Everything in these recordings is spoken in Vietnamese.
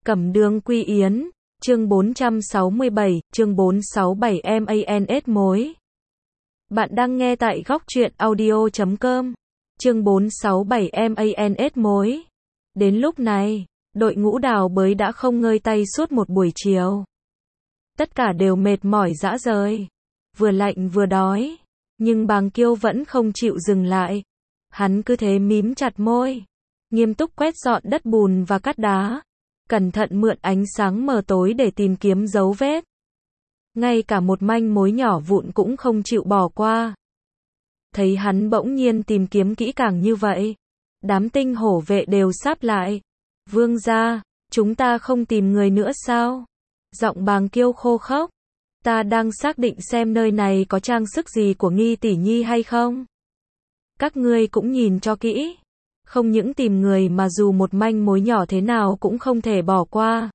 Cẩm Đường Quy Yến, chương 467, chương 467 MANS mối. Bạn đang nghe tại góc truyện audio.com. Chương 467 MANS mối. Đến lúc này, đội ngũ đào bới đã không ngơi tay suốt một buổi chiều. Tất cả đều mệt mỏi rã rời, vừa lạnh vừa đói, nhưng Bàng Kiêu vẫn không chịu dừng lại. Hắn cứ thế mím chặt môi, nghiêm túc quét dọn đất bùn và cát đá, cẩn thận mượn ánh sáng mờ tối để tìm kiếm dấu vết. Ngay cả một manh mối nhỏ vụn cũng không chịu bỏ qua. Thấy hắn bỗng nhiên tìm kiếm kỹ càng như vậy, đám tinh hổ vệ đều sáp lại. Vương gia, chúng ta không tìm người nữa sao? Giọng Bàng Kiêu khô khốc. Ta đang xác định xem nơi này có trang sức gì của Nghi tỷ nhi hay không. Các ngươi cũng nhìn cho kỹ. Không những tìm người mà dù một manh mối nhỏ thế nào cũng không thể bỏ qua.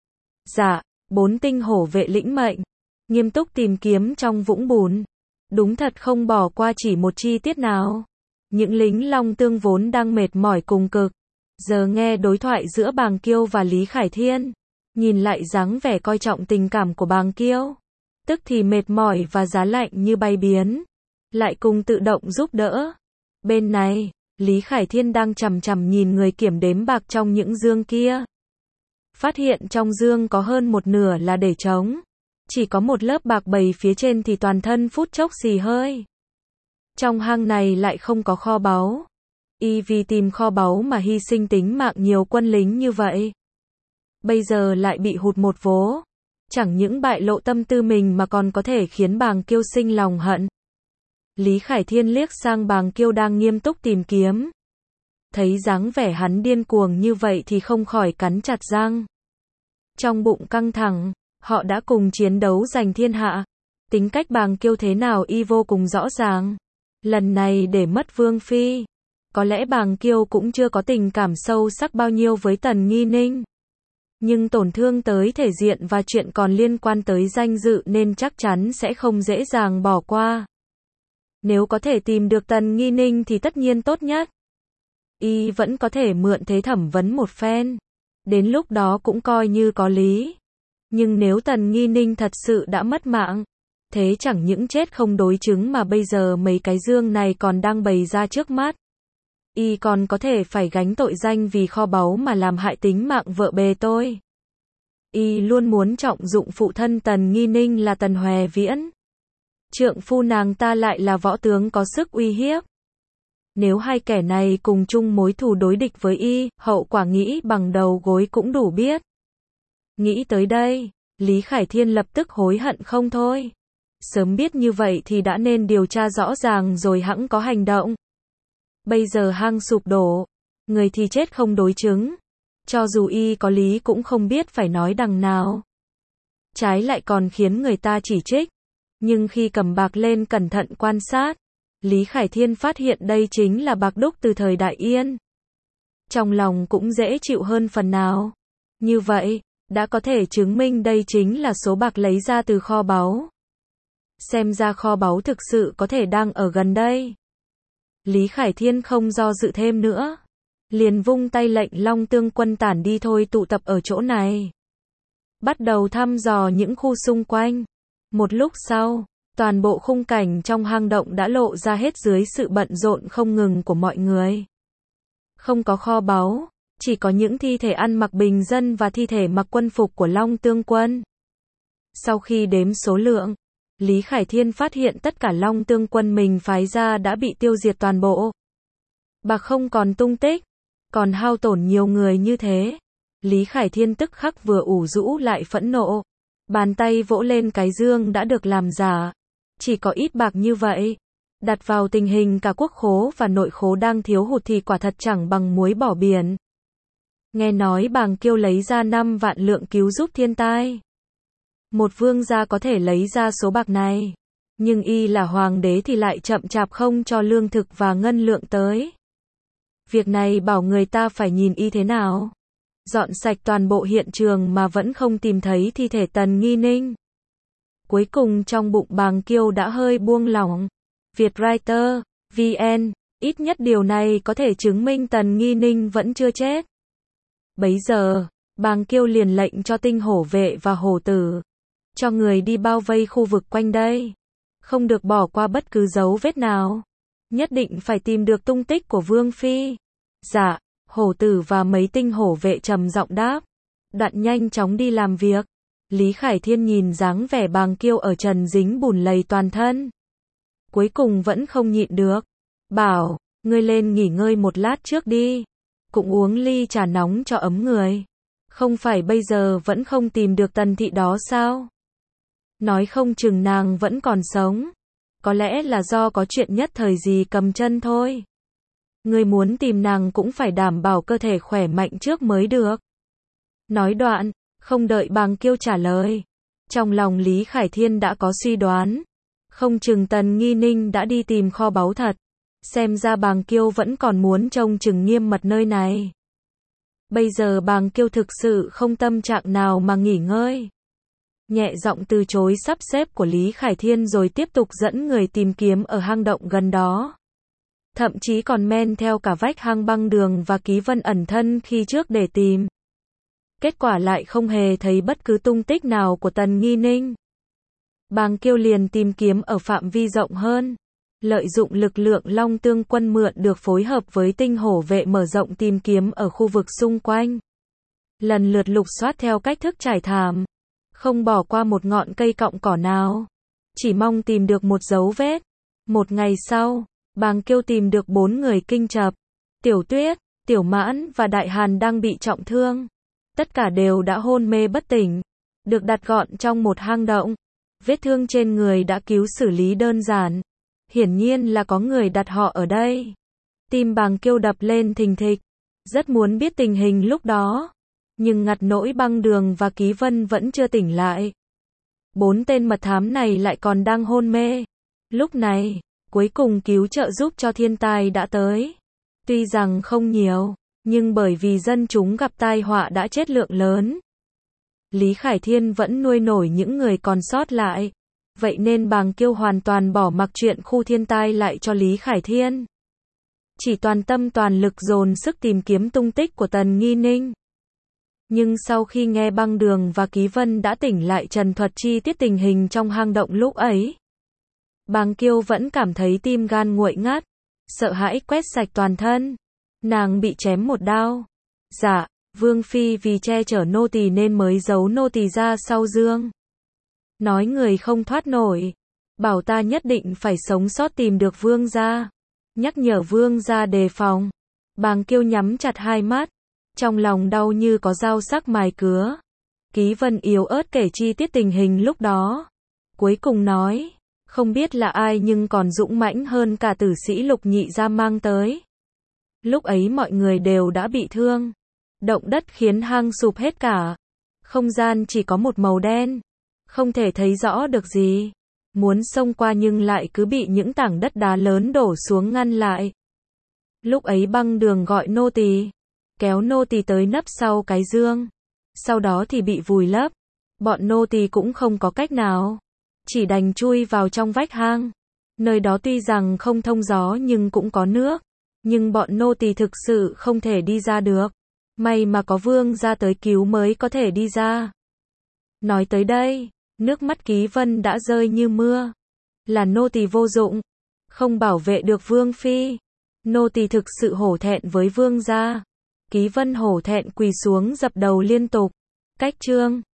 Dạ, 4 tinh hổ vệ lĩnh mệnh, nghiêm túc tìm kiếm trong vũng bùn. Đúng thật không bỏ qua chỉ một chi tiết nào. Những lính Long Tương vốn đang mệt mỏi cùng cực, giờ nghe đối thoại giữa Bàng Kiêu và Lý Khải Thiên, nhìn lại dáng vẻ coi trọng tình cảm của Bàng Kiêu, tức thì mệt mỏi và giá lạnh như bay biến, lại cùng tự động giúp đỡ. Bên này, Lý Khải Thiên đang chằm chằm nhìn người kiểm đếm bạc trong những dương kia. Phát hiện trong dương có hơn một nửa là để trống. Chỉ có một lớp bạc bầy phía trên thì toàn thân phút chốc xì hơi. Trong hang này lại không có kho báu. Y vì tìm kho báu mà hy sinh tính mạng nhiều quân lính như vậy. Bây giờ lại bị hụt một vố. Chẳng những bại lộ tâm tư mình mà còn có thể khiến Bàng Kiêu sinh lòng hận. Lý Khải Thiên liếc sang Bàng Kiêu đang nghiêm túc tìm kiếm. Thấy dáng vẻ hắn điên cuồng như vậy thì không khỏi cắn chặt răng. Trong bụng căng thẳng, họ đã cùng chiến đấu giành thiên hạ. Tính cách Bàng Kiêu thế nào y vô cùng rõ ràng. Lần này để mất Vương Phi, có lẽ Bàng Kiêu cũng chưa có tình cảm sâu sắc bao nhiêu với Tần Nghi Ninh. Nhưng tổn thương tới thể diện và chuyện còn liên quan tới danh dự nên chắc chắn sẽ không dễ dàng bỏ qua. Nếu có thể tìm được Tần Nghi Ninh thì tất nhiên tốt nhất. Y vẫn có thể mượn thế thẩm vấn một phen. Đến lúc đó cũng coi như có lý. Nhưng nếu Tần Nghi Ninh thật sự đã mất mạng, thế chẳng những chết không đối chứng mà bây giờ mấy cái dương này còn đang bày ra trước mắt. Y còn có thể phải gánh tội danh vì kho báu mà làm hại tính mạng vợ bề tôi. Y luôn muốn trọng dụng phụ thân Tần Nghi Ninh là Tần Hòe Viễn. Trượng phu nàng ta lại là võ tướng có sức uy hiếp. Nếu hai kẻ này cùng chung mối thù đối địch với y, hậu quả nghĩ bằng đầu gối cũng đủ biết. Nghĩ tới đây, Lý Khải Thiên lập tức hối hận không thôi. Sớm biết như vậy thì đã nên điều tra rõ ràng rồi hẵng có hành động. Bây giờ hang sụp đổ, người thì chết không đối chứng. Cho dù y có lý cũng không biết phải nói đằng nào. Trái lại còn khiến người ta chỉ trích. Nhưng khi cầm bạc lên cẩn thận quan sát, Lý Khải Thiên phát hiện đây chính là bạc đúc từ thời Đại Yên. Trong lòng cũng dễ chịu hơn phần nào. Như vậy, đã có thể chứng minh đây chính là số bạc lấy ra từ kho báu. Xem ra kho báu thực sự có thể đang ở gần đây. Lý Khải Thiên không do dự thêm nữa. Liền vung tay lệnh Long Tương quân tản đi thôi, tụ tập ở chỗ này. Bắt đầu thăm dò những khu xung quanh. Một lúc sau, toàn bộ khung cảnh trong hang động đã lộ ra hết dưới sự bận rộn không ngừng của mọi người. Không có kho báu, chỉ có những thi thể ăn mặc bình dân và thi thể mặc quân phục của Long Tương quân. Sau khi đếm số lượng, Lý Khải Thiên phát hiện tất cả Long Tương quân mình phái ra đã bị tiêu diệt toàn bộ. Bạc không còn tung tích, còn hao tổn nhiều người như thế. Lý Khải Thiên tức khắc vừa ủ rũ lại phẫn nộ. Bàn tay vỗ lên cái dương đã được làm giả. Chỉ có ít bạc như vậy. Đặt vào tình hình cả quốc khố và nội khố đang thiếu hụt thì quả thật chẳng bằng muối bỏ biển. Nghe nói Bàng Kiêu lấy ra 5 vạn lượng cứu giúp thiên tai. Một vương gia có thể lấy ra số bạc này. Nhưng y là hoàng đế thì lại chậm chạp không cho lương thực và ngân lượng tới. Việc này bảo người ta phải nhìn y thế nào. Dọn sạch toàn bộ hiện trường mà vẫn không tìm thấy thi thể Tần Nghi Ninh. Cuối cùng trong bụng Bàng Kiêu đã hơi buông lỏng. Vietwriter, VN, ít nhất điều này có thể chứng minh Tần Nghi Ninh vẫn chưa chết. Bấy giờ, Bàng Kiêu liền lệnh cho tinh hổ vệ và hổ tử, cho người đi bao vây khu vực quanh đây. Không được bỏ qua bất cứ dấu vết nào. Nhất định phải tìm được tung tích của Vương Phi. Dạ, hổ tử và mấy tinh hổ vệ trầm giọng đáp. Đoạn nhanh chóng đi làm việc. Lý Khải Thiên nhìn dáng vẻ Bàng Kiêu ở trần dính bùn lầy toàn thân. Cuối cùng vẫn không nhịn được. Bảo, ngươi lên nghỉ ngơi một lát trước đi. Cũng uống ly trà nóng cho ấm người. Không phải bây giờ vẫn không tìm được Tần thị đó sao? Nói không chừng nàng vẫn còn sống. Có lẽ là do có chuyện nhất thời gì cầm chân thôi. Ngươi muốn tìm nàng cũng phải đảm bảo cơ thể khỏe mạnh trước mới được. Nói đoạn, không đợi Bàng Kiêu trả lời. Trong lòng Lý Khải Thiên đã có suy đoán. Không chừng Tần Nghi Ninh đã đi tìm kho báu thật. Xem ra Bàng Kiêu vẫn còn muốn trông chừng nghiêm mật nơi này. Bây giờ Bàng Kiêu thực sự không tâm trạng nào mà nghỉ ngơi. Nhẹ giọng từ chối sắp xếp của Lý Khải Thiên rồi tiếp tục dẫn người tìm kiếm ở hang động gần đó. Thậm chí còn men theo cả vách hang băng đường và Ký Vân ẩn thân khi trước để tìm. Kết quả lại không hề thấy bất cứ tung tích nào của Tần Nghi Ninh. Bàng Kiêu liền tìm kiếm ở phạm vi rộng hơn. Lợi dụng lực lượng Long Tương quân mượn được phối hợp với tinh hổ vệ mở rộng tìm kiếm ở khu vực xung quanh. Lần lượt lục soát theo cách thức trải thảm. Không bỏ qua một ngọn cây cọng cỏ nào. Chỉ mong tìm được một dấu vết. Một ngày sau, Bàng Kiêu tìm được 4 người kinh chập. Tiểu Tuyết, Tiểu Mãn và Đại Hàn đang bị trọng thương. Tất cả đều đã hôn mê bất tỉnh. Được đặt gọn trong một hang động. Vết thương trên người đã cứu xử lý đơn giản. Hiển nhiên là có người đặt họ ở đây. Tim Bàng Kiêu đập lên thình thịch. Rất muốn biết tình hình lúc đó. Nhưng ngặt nỗi băng đường và Ký Vân vẫn chưa tỉnh lại. 4 tên mật thám này lại còn đang hôn mê. Lúc này, cuối cùng cứu trợ giúp cho thiên tai đã tới. Tuy rằng không nhiều, nhưng bởi vì dân chúng gặp tai họa đã chết lượng lớn. Lý Khải Thiên vẫn nuôi nổi những người còn sót lại. Vậy nên Bàng Kiêu hoàn toàn bỏ mặc chuyện khu thiên tai lại cho Lý Khải Thiên. Chỉ toàn tâm toàn lực dồn sức tìm kiếm tung tích của Tần Nghi Ninh. Nhưng sau khi nghe băng đường và Ký Vân đã tỉnh lại trần thuật chi tiết tình hình trong hang động lúc ấy. Bàng Kiêu vẫn cảm thấy tim gan nguội ngắt. Sợ hãi quét sạch toàn thân. Nàng bị chém một đao. Dạ, Vương Phi vì che chở nô tỳ nên mới giấu nô tỳ ra sau giường. Nói người không thoát nổi. Bảo ta nhất định phải sống sót tìm được Vương gia. Nhắc nhở Vương gia đề phòng. Bàng Kiêu nhắm chặt hai mắt. Trong lòng đau như có dao sắc mài cứa. Ký Vân yếu ớt kể chi tiết tình hình lúc đó. Cuối cùng nói. Không biết là ai nhưng còn dũng mãnh hơn cả tử sĩ Lục Nhị gia mang tới. Lúc ấy mọi người đều đã bị thương. Động đất khiến hang sụp hết cả. Không gian chỉ có một màu đen. Không thể thấy rõ được gì. Muốn xông qua nhưng lại cứ bị những tảng đất đá lớn đổ xuống ngăn lại. Lúc ấy băng đường gọi nô tỳ. Kéo nô tỳ tới nấp sau cái giường. Sau đó thì bị vùi lấp. Bọn nô tỳ cũng không có cách nào. Chỉ đành chui vào trong vách hang. Nơi đó tuy rằng không thông gió nhưng cũng có nước. Nhưng bọn nô tỳ thực sự không thể đi ra được. May mà có Vương gia tới cứu mới có thể đi ra. Nói tới đây, nước mắt Ký Vân đã rơi như mưa. Là nô tỳ vô dụng. Không bảo vệ được Vương Phi. Nô tỳ thực sự hổ thẹn với Vương gia. Ký Vân hổ thẹn quỳ xuống dập đầu liên tục. Cách chương